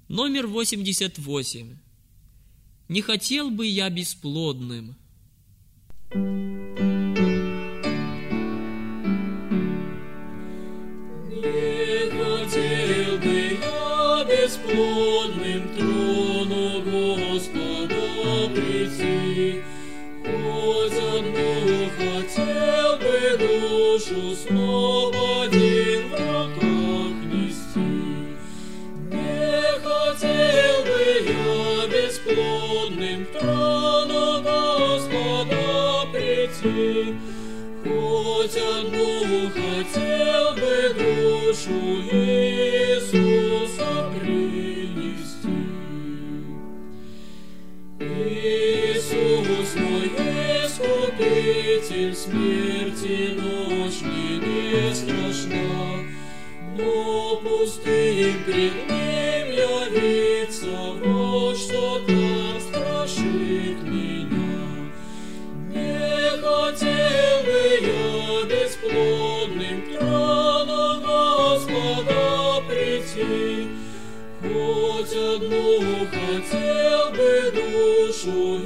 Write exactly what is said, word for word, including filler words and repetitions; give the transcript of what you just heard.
Номер восемьдесят восемь. Не хотел бы я бесплодным. Не хотел бы я бесплодным трону Господа прийти, хоть одну хотел бы душу снова один в руках нести. Не хотел бы я бесплодным трону Господа прийти, хоть одну хотел бы душу Иисуса принести. Иисус мой Искупитель, смерти ночь мне не страшна, но пустым пред Ним явиться, вот что так страшит меня. Не хотел бы я бесплодным трону Господа прийти, хоть одну хотел бы душу